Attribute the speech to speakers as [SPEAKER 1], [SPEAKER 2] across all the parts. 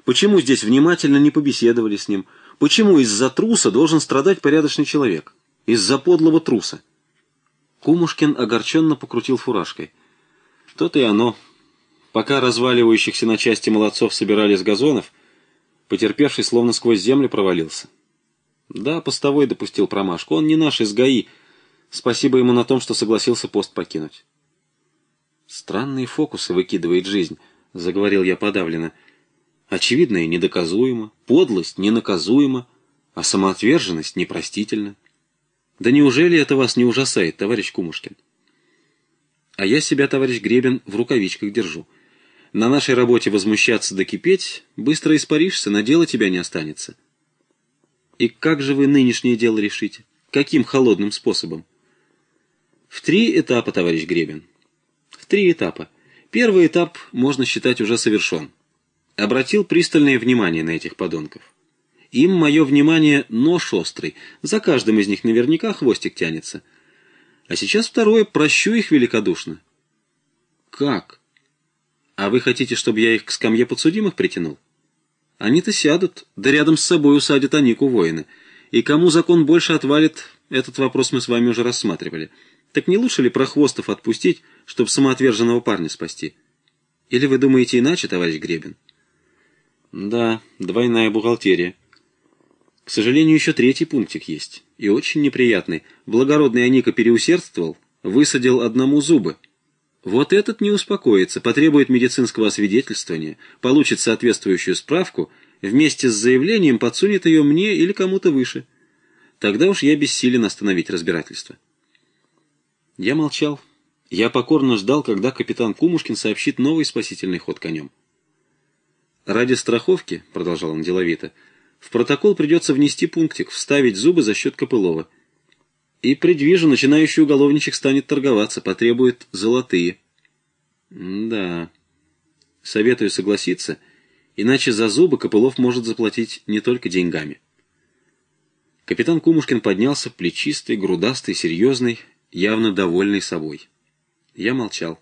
[SPEAKER 1] Почему здесь внимательно не побеседовали с ним? Почему из-за труса должен страдать порядочный человек? Из-за подлого труса. Кумушкин огорченно покрутил фуражкой. То-то и оно. Пока разваливающихся на части молодцов собирали с газонов, потерпевший словно сквозь землю провалился. Да, постовой допустил промашку. Он не наш из ГАИ. Спасибо ему на том, что согласился пост покинуть. Странные фокусы выкидывает жизнь, заговорил я подавленно. Очевидное недоказуемо, подлость ненаказуема, а самоотверженность непростительна. Да неужели это вас не ужасает, товарищ Кумушкин? А я себя, товарищ Гребен, в рукавичках держу. На нашей работе возмущаться да кипеть, быстро испаришься, на дело тебя не останется. И как же вы нынешнее дело решите? Каким холодным способом? В 3 этапа, товарищ Гребен. В 3 этапа. Первый этап можно считать уже совершен. Обратил пристальное внимание на этих подонков. Им мое внимание нож острый, за каждым из них наверняка хвостик тянется. А сейчас второе, прощу их великодушно. Как? А вы хотите, чтобы я их к скамье подсудимых притянул? Они-то сядут, да рядом с собой усадят Анику воины. И кому закон больше отвалит, этот вопрос мы с вами уже рассматривали. Так не лучше ли прохвостов отпустить, чтобы самоотверженного парня спасти? Или вы думаете иначе, товарищ Гребен? Да, двойная бухгалтерия. К сожалению, еще 3-й пунктик есть. И очень неприятный. Благородный Аника переусердствовал, высадил одному зубы. Вот этот не успокоится, потребует медицинского освидетельствования, получит соответствующую справку, вместе с заявлением подсунет ее мне или кому-то выше. Тогда уж я бессилен остановить разбирательство. Я молчал. Я покорно ждал, когда капитан Кумушкин сообщит новый спасительный ход конем. «Ради страховки, — продолжал он деловито, — в протокол придется внести пунктик, вставить зубы за счет Копылова. И предвижу, начинающий уголовничек станет торговаться, потребует золотые». Да, советую согласиться, иначе за зубы Копылов может заплатить не только деньгами. Капитан Кумушкин поднялся, плечистый, грудастый, серьезный, явно довольный собой. Я молчал.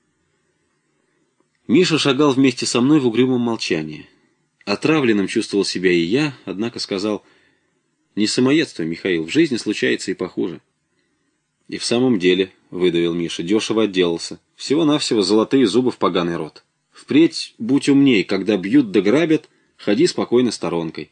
[SPEAKER 1] Миша шагал вместе со мной в угрюмом молчании. Отравленным чувствовал себя и я, однако сказал: «Не самоедство, Михаил, в жизни случается и похуже». «И в самом деле», — выдавил Миша, — «дешево отделался. Всего-навсего золотые зубы в поганый рот. Впредь будь умней, когда бьют да грабят, ходи спокойно сторонкой».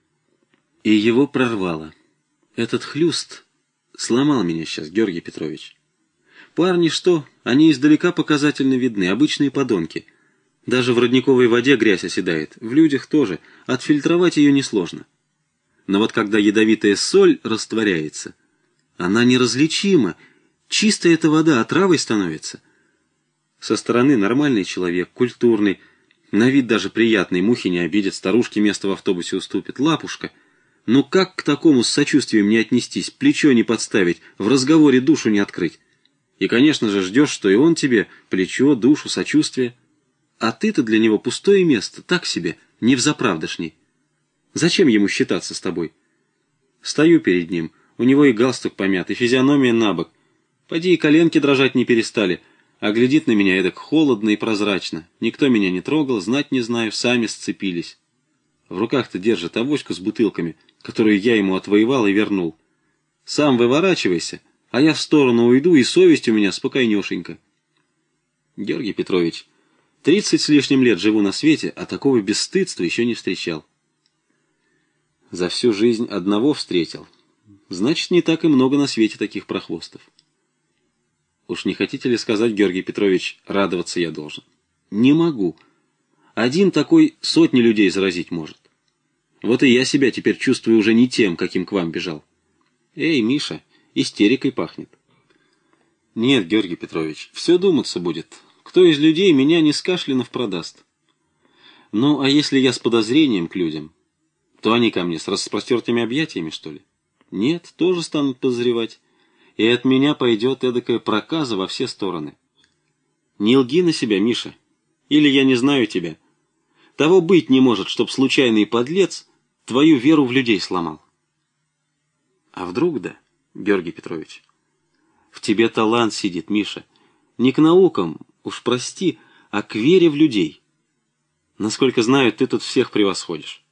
[SPEAKER 1] И его прорвало. Этот хлюст сломал меня сейчас, Георгий Петрович. Парни что? Они издалека показательно видны, обычные подонки. Даже в родниковой воде грязь оседает, в людях тоже, отфильтровать ее несложно. Но вот когда ядовитая соль растворяется, она неразличима, чистая эта вода отравой становится. Со стороны нормальный человек, культурный, на вид даже приятный, мухи не обидит, старушке место в автобусе уступит, лапушка. Ну как к такому с сочувствием не отнестись, плечо не подставить, в разговоре душу не открыть? И, конечно же, ждешь, что и он тебе плечо, душу, сочувствие. А ты-то для него пустое место, так себе, невзаправдошний. Зачем ему считаться с тобой? Стою перед ним, у него и галстук помят, и физиономия набок. Поди и коленки дрожать не перестали, а глядит на меня эдак холодно и прозрачно. Никто меня не трогал, знать не знаю, сами сцепились. В руках-то держит авоську с бутылками, которую я ему отвоевал и вернул. Сам выворачивайся, а я в сторону уйду, и совесть у меня спокойнешенька. Георгий Петрович, 30 с лишним лет живу на свете, а такого бесстыдства еще не встречал. За всю жизнь одного встретил. Значит, не так и много на свете таких прохвостов. Уж не хотите ли сказать, Георгий Петрович, радоваться я должен? Не могу. Один такой сотни людей заразить может. Вот и я себя теперь чувствую уже не тем, каким к вам бежал. Эй, Миша, истерикой пахнет. Нет, Георгий Петрович, все думаться будет. Кто из людей меня не с Кашлянов продаст? Ну, а если я с подозрением к людям, то они ко мне с распростертыми объятиями, что ли? Нет, тоже станут подозревать. И от меня пойдет эдакая проказа во все стороны. Не лги на себя, Миша. Или я не знаю тебя. Того быть не может, чтоб случайный подлец твою веру в людей сломал. А вдруг да, Георгий Петрович? В тебе талант сидит, Миша. Не к наукам, уж прости, а к вере в людей. Насколько знаю, ты тут всех превосходишь.